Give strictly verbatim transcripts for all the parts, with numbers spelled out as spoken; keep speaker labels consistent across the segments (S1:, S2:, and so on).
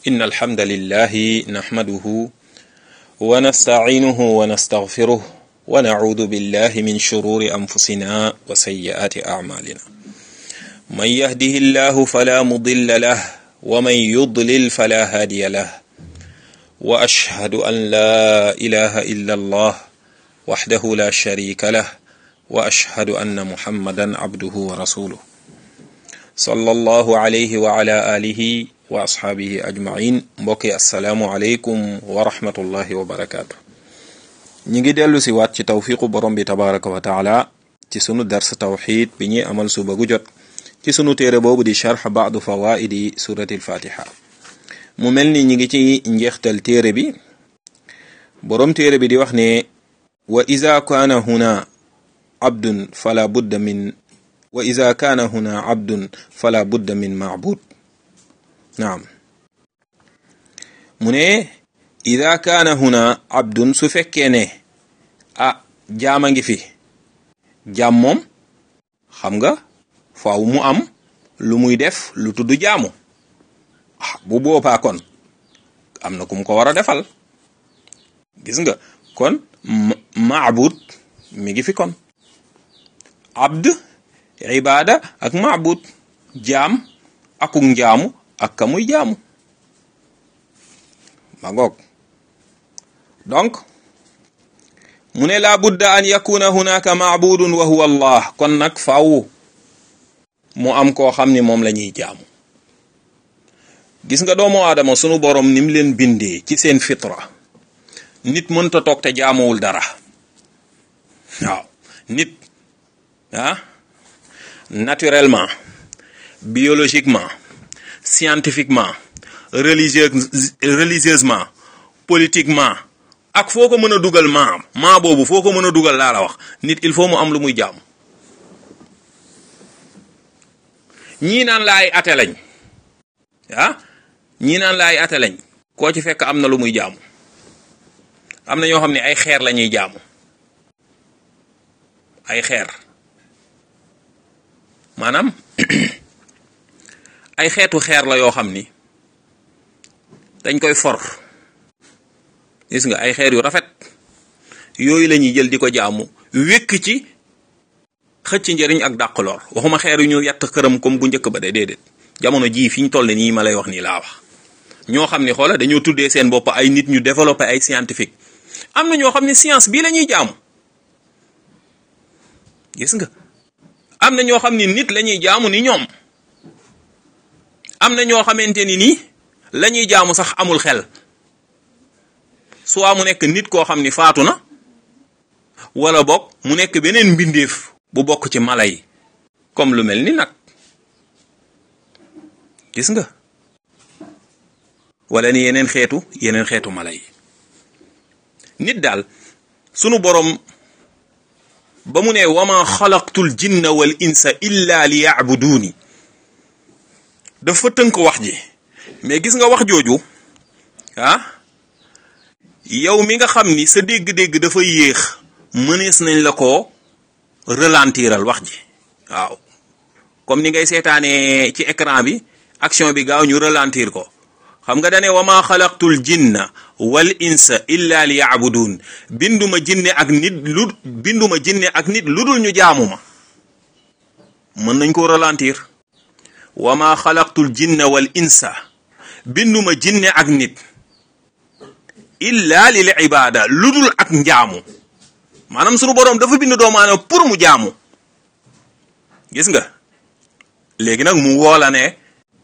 S1: إن الحمد لله نحمده ونستعينه ونستغفره ونعوذ بالله من شرور أنفسنا وسيئات أعمالنا من يهده الله فلا مضل له ومن يضلل فلا هادي له وأشهد أن لا إله إلا الله وحده لا شريك له وأشهد أن محمدا عبده ورسوله صلى الله عليه وعلى آله wa asxaabihi ajmain mbokki assalaamu aleykum wa rahmatullahi wa barakaatu. ñi ngi dellu si waat ci tawfiqu borom bi tabaraka wa taala ci sunu dars tawxid bi ñuy amal suba gu jot ci sunu téere boobu di charx baadu fawaidi surati alfatiha. mu mel ni ñi ngi ci njeextal téere bi borom téere bi di wax ne wa iza kaana huna abdun fala budda min wa iza kaana huna abdun fala budda min maabud. naam mu ne ida kaana huna abdun su fekkee ne ah jaama ngi fi jaam moom xam nga faaw mu am lu muy def lu tudd jaamu ah bu boobaa kon am na kum ko war a defal gis nga kon maabud mi ngi fi kon abd ibada ak maabud jaam akuk njaamu ak ka muy jaamu ma ngoog donc mu ne la budda an yakuna hunaka maabudun wa huwa allah kon nag faaw mu am koo xam ni moom la ñuy jaamu gis nga doomu aadama sunu borom nim leen bindee ci seen fitra nit mënta toog te jaamuwul dara waaw nit ah naturellement biologiquement scientifiquement religieux religieusement politiquement ak foo ko mën a dugal maam maa boobu foo ko mën a dugal laa la wax nit il faut mu am lu muy jaamu ñii naan la ay ate lañ ah ñii naan la ay ate lañ koo ci fekk am na lu muy jaamu am na ñoo xam ne ay xeer la ñuy jaamu ay xeer maanaam ay xeetu xeer la yoo xam ni dañ koy for gis nga ay xeer yu rafet yooyu la ñuy jël di ko jaamu wékk ci xëcc njëriñ ak dàq lor waxuma xeer yu ñu yett këram comme bu njëkk ba de déedéet jamono jii fi ñu toll nii ma lay wax nii laa wax ñoo xam ni xoola dañoo tuddee seen bopp ay nit ñu développé ay scientifique am na ñoo xam ni science bii la ñuy jaamu gis nga am na ñoo xam ni nit la ñuy jaamu ni ñoom am na ñoo xamante ni nii la ñuy jaamu sax amul xel soit mu nekk nit koo xam ni faatu na wala bokk mu nekk beneen mbindeef bu bokk ci mala yi comme lu mel ni nag gis nga wala ni yeneen xeetu yeneen xeetu mala yi nit daal sunu borom ba mu ne wama xalaqtul jinna wal insa illa li ya'buduni dafa tënk wax ji mais gis nga wax jooju ah yow mi nga xam ni sa dégg-dégg dafa yéex mënees nañ la ko ralentiral wax ji waaw comme ni ngay seetaanee ci écran bi action bi gaaw ñu ralentir ko xam nga dane wama xalaqtul jinna wal insa illa li ya'budun binduma jinne ak nit lu binduma jinne ak nit lu dul ñu jaamu ma mën nañ ko ralentir wama xalaqtul jinna wal insa binduma jinne ak nit illa lil ibada lu dul ak njaamu maanaam sunu boroom dafa bind doomu aadama pour mu jaamu gis nga léegi nag mu woola ne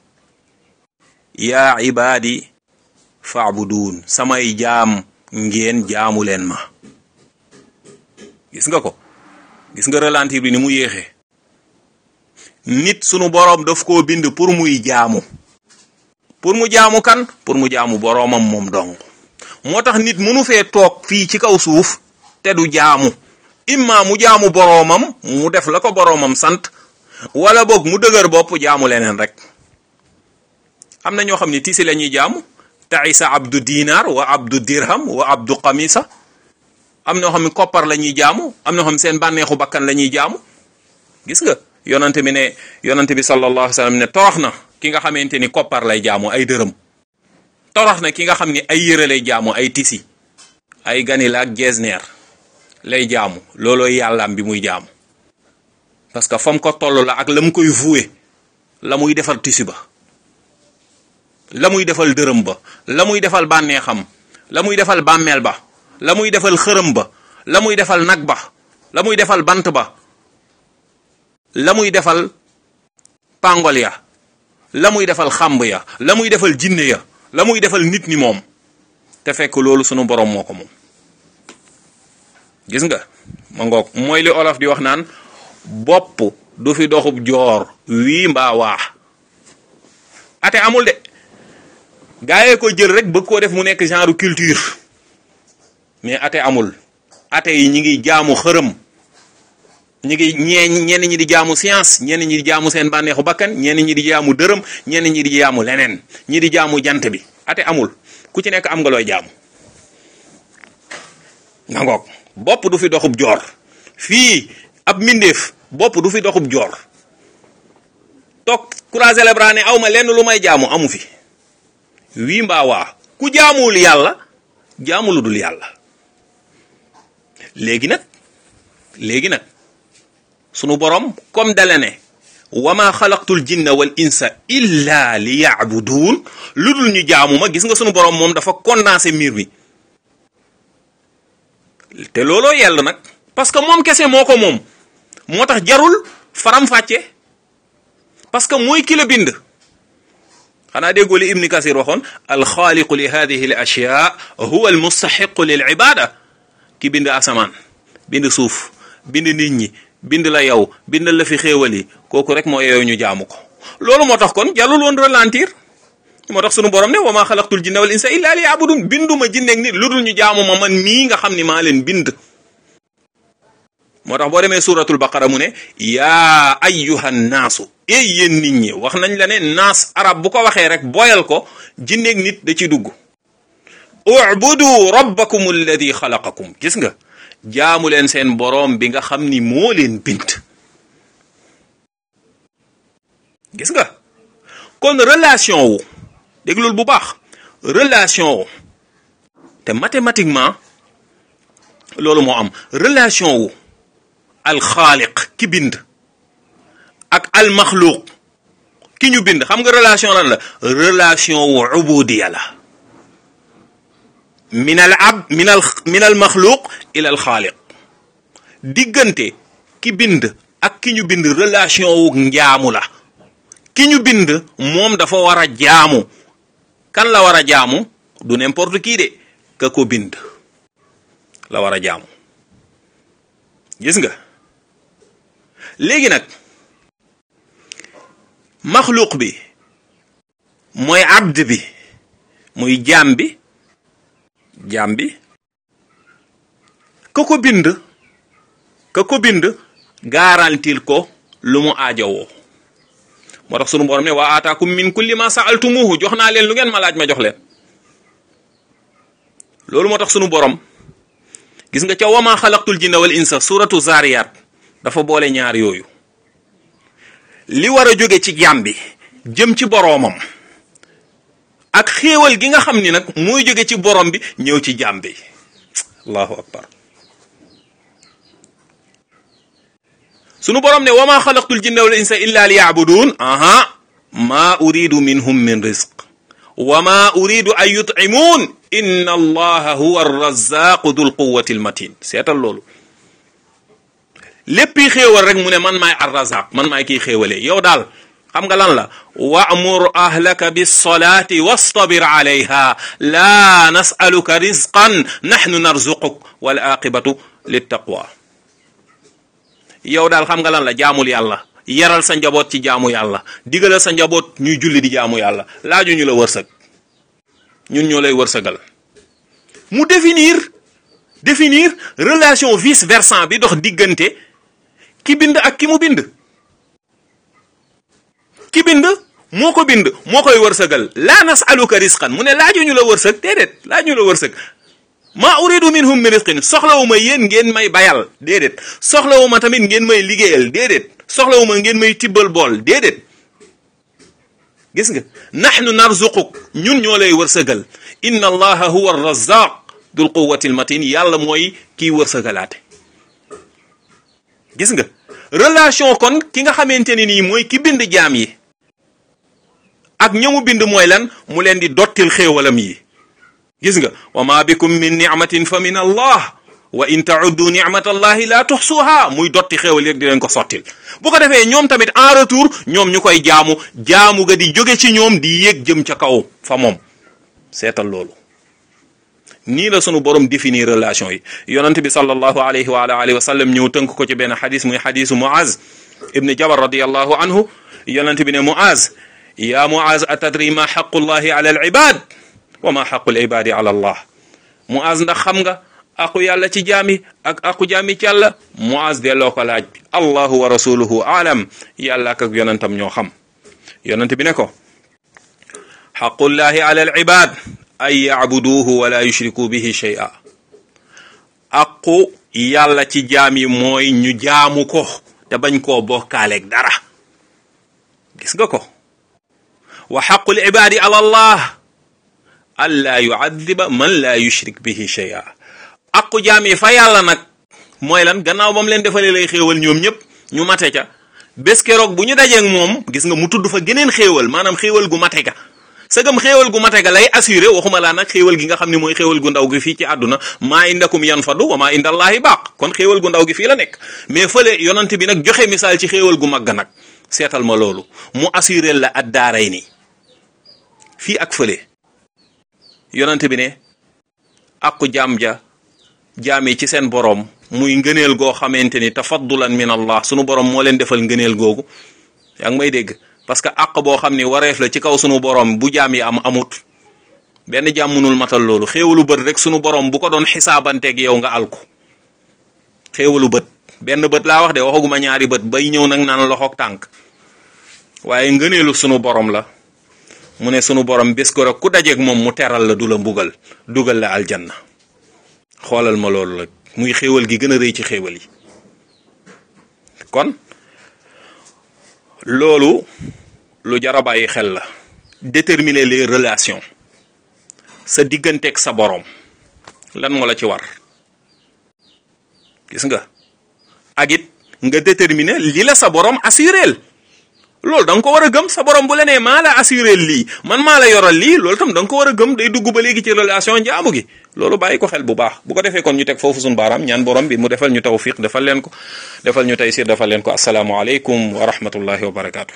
S1: yaa ibaadi fa'budun samay jaam ngeen jaamu leen ma gis nga ko gis nga ralentir bi ni mu yéexee nit sunu boroom daf koo bind pour muy jaamu pour mu jaamu kan pour mu jaamu boroomam moom dong moo tax nit mënu fee toog fii ci kaw suuf te du jaamu imma mu jaamu boroomam mu def la ko boroomam sant wala boog mu dëgër bopp jaamu leneen rek am na ñoo xam ne tisi la ñuy jaamu taisa abdu dinar wa abdu dirham wa abdu qamisa am na ñoo xam ne koppar la ñuy jaamu am na ñoo xam ne seen bànneexu bakkan la ñuy jaamu gis nga yonante bi ne yonante bi sallallahu alayhi wa sallam ne torox na ki nga xamante ni koppar lay jaamu ay dërëm torox na ki nga xam ni ay yëre lay jaamu, ay tisi, ay ganila ak geesneer lay jaamu, loolooy yàllaam bi muy jaamu. parce que fam ko toll la ak la mu koy voué, la muy defal tisi ba, la muy defal dërëm ba, la muy defal bànneexam, la muy defal bàmmeel ba, la muy defal xërëm ba, la muy defal nag ba, la muy defal bant ba, la muy defal pangol ya, la muy defal xàmb ya, la muy defal jinne ya, la muy defal nit ni moom, te fekk loolu sunu borom moo ko moom. gis nga ma ngoog mooy li olof di wax naan bopp du fi doxub joor wii mbaa waax. ate amul de, gaa yee ko jël rek bëgg koo def mu nekk genre culture, mais ate amul. ate yi ñi ngi jaamu xërëm, ñi ngi ñee ñenn ñi di jaamu science, ñenn ñi di jaamu seen bànneexu bakkan, ñenn ñi di jaamu dërëm, ñenn ñi di jaamu leneen, ñi di jaamu jant bi. ate amul, ku ci nekk am nga looy jaamu. nga ngoog bopp du fi doxub joor fii, ab mbindeef bopp du fi doxub joor toog croiser les bras ne aw ma lenn lu may jaamu amu fi. wii mbaa waa ku jaamuwul yàlla jaamu lu dul yàlla. léegi nag léegi nag sunu borom comme dale ne wa ma xalaqtul jinna wal insa illa li ya'budun, lu dul ñu jaamu ma. gis nga sunu borom moom dafa condensé mbir mi, te looloo yell nag parce que moom kese moo ko moom. moo tax jarul faram-fàcce, parce que mooy ki la bind. xanaa déggoo li Ibn Kasir waxoon alxaaliqu li hadihi al ashyaa huwa al mustaxiqu lil ibada. ki bind asamaan, bind suuf, bind nit ñi, bind la yow, bindal la fi xéewal yi, kooku rek moo yeeyoo ñu jaamu ko. loolu moo tax kon jarul woon ralentir. moo tax sunu borom ne wa ma xalaqtul jinna wal insa illa li ya'budun, binduma jinne ak nit lu dul ñu jaamu ma man mii nga xam ni maa leen bind. moo tax boo demee suratul baqara mu ne yaa ayyuhan naasu, ey yéen nit ñi. wax nañ la ne naas arab bu ko waxee rek boyal ko, jinne ak nit da ciy dugg. u'budu rabbakum alladi xalaqakum. gis nga jaamu leen seen boroom bi nga xam ni moo leen bind. gis nga kon relation wu, déglul bu baax, relation wu, te mathématiquement loolu moo am. relation wu alxaaliq ki bind ak almaxluuq ki ñu bind, xam nga relation lan la? relation wu ubudiya la. min al ab min al min al maxluuq ila al xaaliq. diggante ki bind ak ki ñu bind relation wu njaamu la. ki ñu bind moom dafa war a jaamu. kan la war a jaamu? du n'importe qui de, ka ko bind la war a jaamu. gis nga léegi nag maxluuq bi mooy abd bi, muy jaam bi, jaam bi ka ko bind ka ko bind garantil ko lu mu aajowoo. moo tax sunu borom ne wa aataakum min kulli ma sa'altumuhu, jox naa leen lu ngeen ma laaj ma jox leen. loolu moo tax sunu borom gis nga ca wa ma xalaqtul jinna wal insa suratu zariyat dafa boole ñaar yooyu. li war a jóge ci jaam bi jëm ci boroomam ak xéewal gi nga xam ni nag mooy jóge ci borom bi ñëw ci jaam bi. allahu akbar. sunu borom ne wa ma xalaqtul jinna wal insa illa liya'budun. aha ma uridu minhum min rizq wa ma uridu an yut'imun inna allaha huwa arrazaqu dul quwwati almatin. seetal loolu, léppi xéewal rek mu ne man maay arrazaq, man maay kiy xéewalee. yow daal xam nga lan la? wa'mur ahlaka bis-salati wastabir alayha la nas'aluka rizqan nahnu narzuquk wal aqibatu littaqwa. yow daal xam nga lan la? jaamul yàlla, yaral sa njaboot ci jaamu yàlla, digalal sa njaboot ñuy julli di jaamu yàlla. laaju ñu la wërsëg, ñun ñoo lay wërsëgal. mu définir définir relation vice versa bi dox diggante ki bind ak ki mu bind. ki bind moo ko bind moo koy wërsëgal. la nas'aluka rizqan, mu ne laaju ñu la wërsëg, déedéet laaju ñu la wërsëg. ma uridu minhum min rizqin, soxlawuma yéen ngeen may bayal, déedéet. soxlawuma tamit ngeen may liggéeyal, déedéet. soxlawuma ngeen may tibbal bool, déedéet. gis nga nahnu narzuquk ñun ñoo lay wërsëgal inna allaha huwa arrazaq dul quwwati almatin yàlla mooy kii wërsëgalaate gis nga relation kon ki nga xamante ne nii mooy ki bind jaam yi ak ñamu bind mooy lan mu leen di dottil xéewalam yi gis nga wa ma bikum min ni'matin fa min allah wa in ta'uddu ni'matallahi la tuhsuha muy dotti xéewal yeg di leen ko sottil bu ko defee ñoom tamit en retour ñoom ñu koy jaamu jaamu ga di jóge ci ñoom di yéeg jëm ca kaw fa moom seetal loolu nii la sunu borom définir relation yi yonent bi sallallahu alayhi wa alihi wa sallam ñëw tënk ko ci benn xadis muy xadisu Muaz ibn Jabal radiyallahu anhu yonent bi ne Muaz ya Muaz atadri ma xaqullahi ala al ibad wa ma xaqul ibadi ala allah Muaz ndax xam nga aqu yàlla ci jaami ak aqu jaami ci yàlla Muaz delloo ko laaj bi allahu wa rasuluhu aalam yàlla ak yonentam ñoo xam yonent bi ne ko xaqullahi ala al ibad ay yacbuduuhu wala yushriku bihi shay'a aqu yàlla ci jaam yi mooy ñu jaamu ko te bañ koo bokkaaleeg dara gis nga ko wa xaqul ibaadi ala allah an laa yucadiba man laa yushrik bihi shay'a aqu jaam yi fa yàlla nag mooy lan gannaaw ba mu leen defalee lay xéewal ñoom ñëpp ñu mate ca bés keroog bu ñu dajeeg moom gis nga mu tudd fa geneen xéewal maanaam xéewal gu mate ka sagam xéewal gu mate ga lay assuré waxuma laa nag xéewal gi nga xam ne mooy xéewal gu ndaw gi fii ci àdduna maa indakum yanfadu wa maa indallahi baaq kon xéewal gu ndaw gi fii la nekk mais fële yonent bi nag joxe misaal ci xéewal gu mag nag seetal ma loolu mu assuré la ad daaray nii fii ak fële yonent bi ne aqu jaam ja jaam yi ci seen boroom muy ngëneel goo xamante ni tafaddulan min allah sunu boroom moo leen defal ngëneel googu yaa ngi may dégg parce que àq boo xam ni wareef la ci kaw sunu borom bu jaam yi am amut benn jaam mënul matal loolu xéewalu bët rek sunu borom bu ko doon xisaabanteeg yow nga alku xéewalu bët benn bët laa wax de waxaguma ñaari bët bay ñëw nag naan loxoog tànk waaye ngëneelu sunu borom la mu ne sunu borom bés ko rek ku dajeeg moom mu teral la du la mbugal dugal la aljanna xoolal ma loolu la muy xéewal gi gën a rëy ci xéewal yi kon loolu lu jar a bàyyi xel la déterminer les relations sa digganteeg sa boroom lan moo la ci war gis nga ak it nga déterminer li la sa boroom assuréel loolu da nga ko war a gëm sa boroom bu la nee maa la assuréel lii man maa la yoral lii loolu tam da nga ko war a gëm day dugg ba léegi ci relation njaamu gi loolu bàyyi ko xel bu baax bu ko defee kon ñu teg foofu suñu baaraam ñaan borom bi mu defal ñu tawfiq defal leen ko defal ñu taysir defal leen ko asalaamualeykum wa rahmatullahi wa barakaatu.